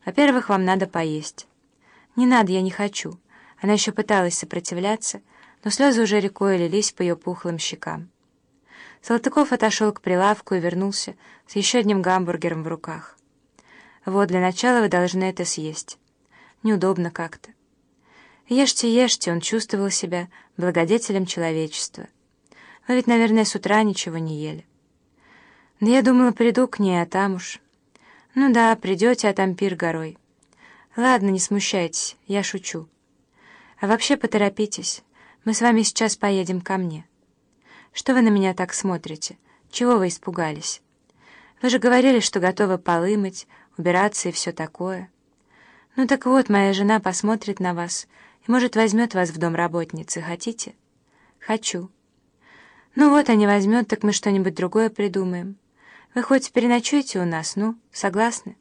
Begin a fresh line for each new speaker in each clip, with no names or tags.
Во-первых, вам надо поесть». «Не надо, я не хочу». Она еще пыталась сопротивляться, но слезы уже рекой лились по ее пухлым щекам. Салтыков отошел к прилавку и вернулся с еще одним гамбургером в руках. «Вот, для начала вы должны это съесть. Неудобно как-то». «Ешьте, ешьте», он чувствовал себя благодетелем человечества. «Вы ведь, наверное, с утра ничего не ели». «Да я думала, приду к ней, а там уж...» «Ну да, придете, а там пир горой». «Ладно, не смущайтесь, я шучу. А вообще поторопитесь, мы с вами сейчас поедем ко мне». «Что вы на меня так смотрите? Чего вы испугались? Вы же говорили, что готовы полы мыть, убираться и все такое». «Ну так вот, моя жена посмотрит на вас и, может, возьмет вас в дом работницы. Хотите?» «Хочу». «Ну вот, а не возьмет, так мы что-нибудь другое придумаем. Вы хоть переночуете у нас, ну, согласны?»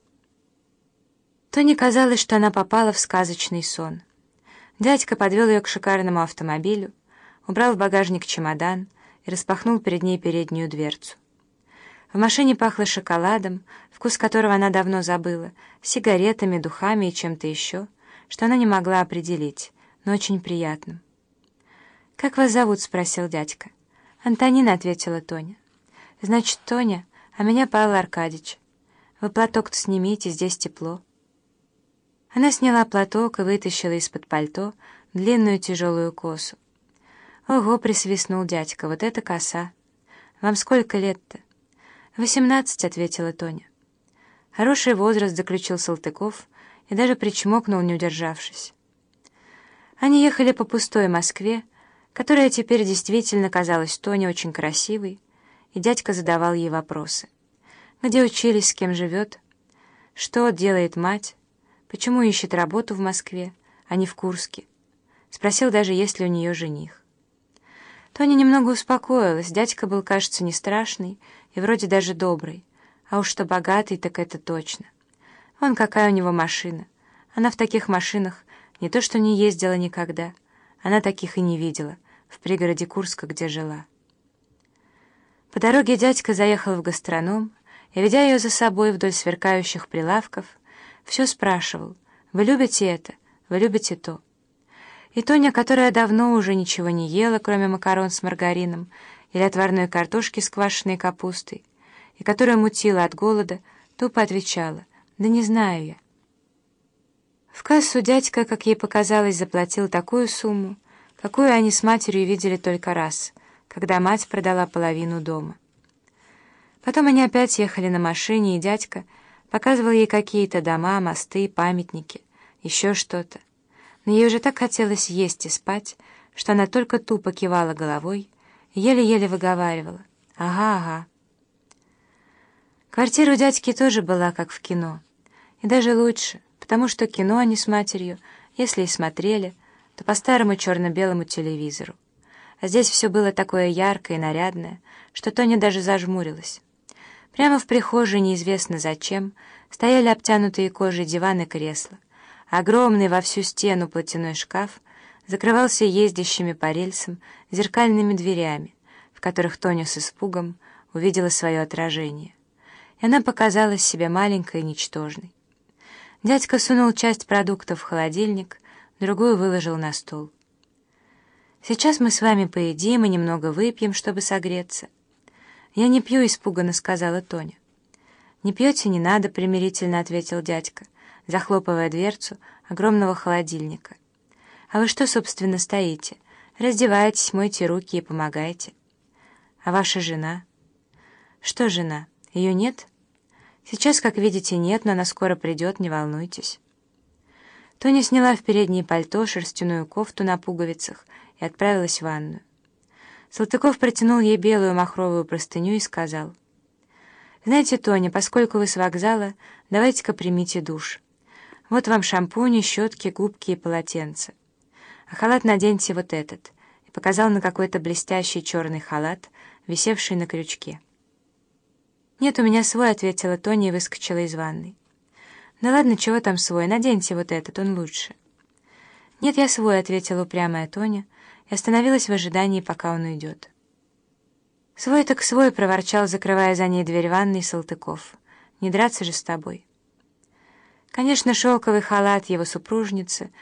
Тоне казалось, что она попала в сказочный сон. Дядька подвел ее к шикарному автомобилю, убрал в багажник чемодан и распахнул перед ней переднюю дверцу. В машине пахло шоколадом, вкус которого она давно забыла, сигаретами, духами и чем-то еще, что она не могла определить, но очень приятным. «Как вас зовут?» — спросил дядька. «Антонина», — ответила Тоня. «Значит, Тоня, а меня Павел Аркадьевич. Вы платок-то снимите, здесь тепло». Она сняла платок и вытащила из-под пальто длинную тяжелую косу. «Ого!» — присвистнул дядька. «Вот это коса! Вам сколько лет-то?» «18», — ответила Тоня. «Хороший возраст», — заключил Салтыков и даже причмокнул, не удержавшись. Они ехали по пустой Москве, которая теперь действительно казалась Тоне очень красивой, и дядька задавал ей вопросы. Где учились, с кем живет? Что делает мать? Почему ищет работу в Москве, а не в Курске? Спросил даже, есть ли у нее жених. Тоня немного успокоилась, дядька был, кажется, не страшный и вроде даже добрый, а уж что богатый, так это точно. Вон какая у него машина. Она в таких машинах не то что не ездила никогда, она таких и не видела в пригороде Курска, где жила. По дороге дядька заехал в гастроном и, ведя ее за собой вдоль сверкающих прилавков, все спрашивал: «Вы любите это? Вы любите то?» И Тоня, которая давно уже ничего не ела, кроме макарон с маргарином или отварной картошки с квашеной капустой, и которая мутила от голода, тупо отвечала: «Да не знаю я». В кассу дядька, как ей показалось, заплатил такую сумму, какую они с матерью видели только раз, когда мать продала половину дома. Потом они опять ехали на машине, и дядька показывал ей какие-то дома, мосты, памятники, еще что-то. Но ей уже так хотелось есть и спать, что она только тупо кивала головой и еле-еле выговаривала: «Ага, ага». Квартира у дядьки тоже была как в кино, и даже лучше, потому что кино они с матерью, если и смотрели, то по старому черно-белому телевизору. А здесь все было такое яркое и нарядное, что Тоня даже зажмурилась. Прямо в прихожей, неизвестно зачем, стояли обтянутые кожей диван и кресла. Огромный во всю стену платяной шкаф закрывался ездящими по рельсам зеркальными дверями, в которых Тоня с испугом увидела свое отражение. И она показалась себе маленькой и ничтожной. Дядька сунул часть продуктов в холодильник, другую выложил на стол. «Сейчас мы с вами поедим и немного выпьем, чтобы согреться». «Я не пью», — испуганно сказала Тоня. «Не пьете, не надо», — примирительно ответил дядька, захлопывая дверцу огромного холодильника. «А вы что, собственно, стоите? Раздевайтесь, мойте руки и помогайте». «А ваша жена?» «Что жена? Ее нет?» «Сейчас, как видите, нет, но она скоро придет, не волнуйтесь». Тоня сняла в переднее пальто шерстяную кофту на пуговицах и отправилась в ванную. Салтыков протянул ей белую махровую простыню и сказал: «Знаете, Тоня, поскольку вы с вокзала, давайте-ка примите душ. Вот вам шампуни, щетки, губки и полотенце. А халат наденьте вот этот», и показал на какой-то блестящий черный халат, висевший на крючке. «Нет, у меня свой», — ответила Тоня и выскочила из ванной. «Да ладно, чего там свой, наденьте вот этот, он лучше». «Нет, я свой», — ответила упрямая Тоня и остановилась в ожидании, пока он уйдет. «Свой так свой», — проворчал, закрывая за ней дверь ванной, Салтыков. «Не драться же с тобой». Конечно, шелковый халат его супружницы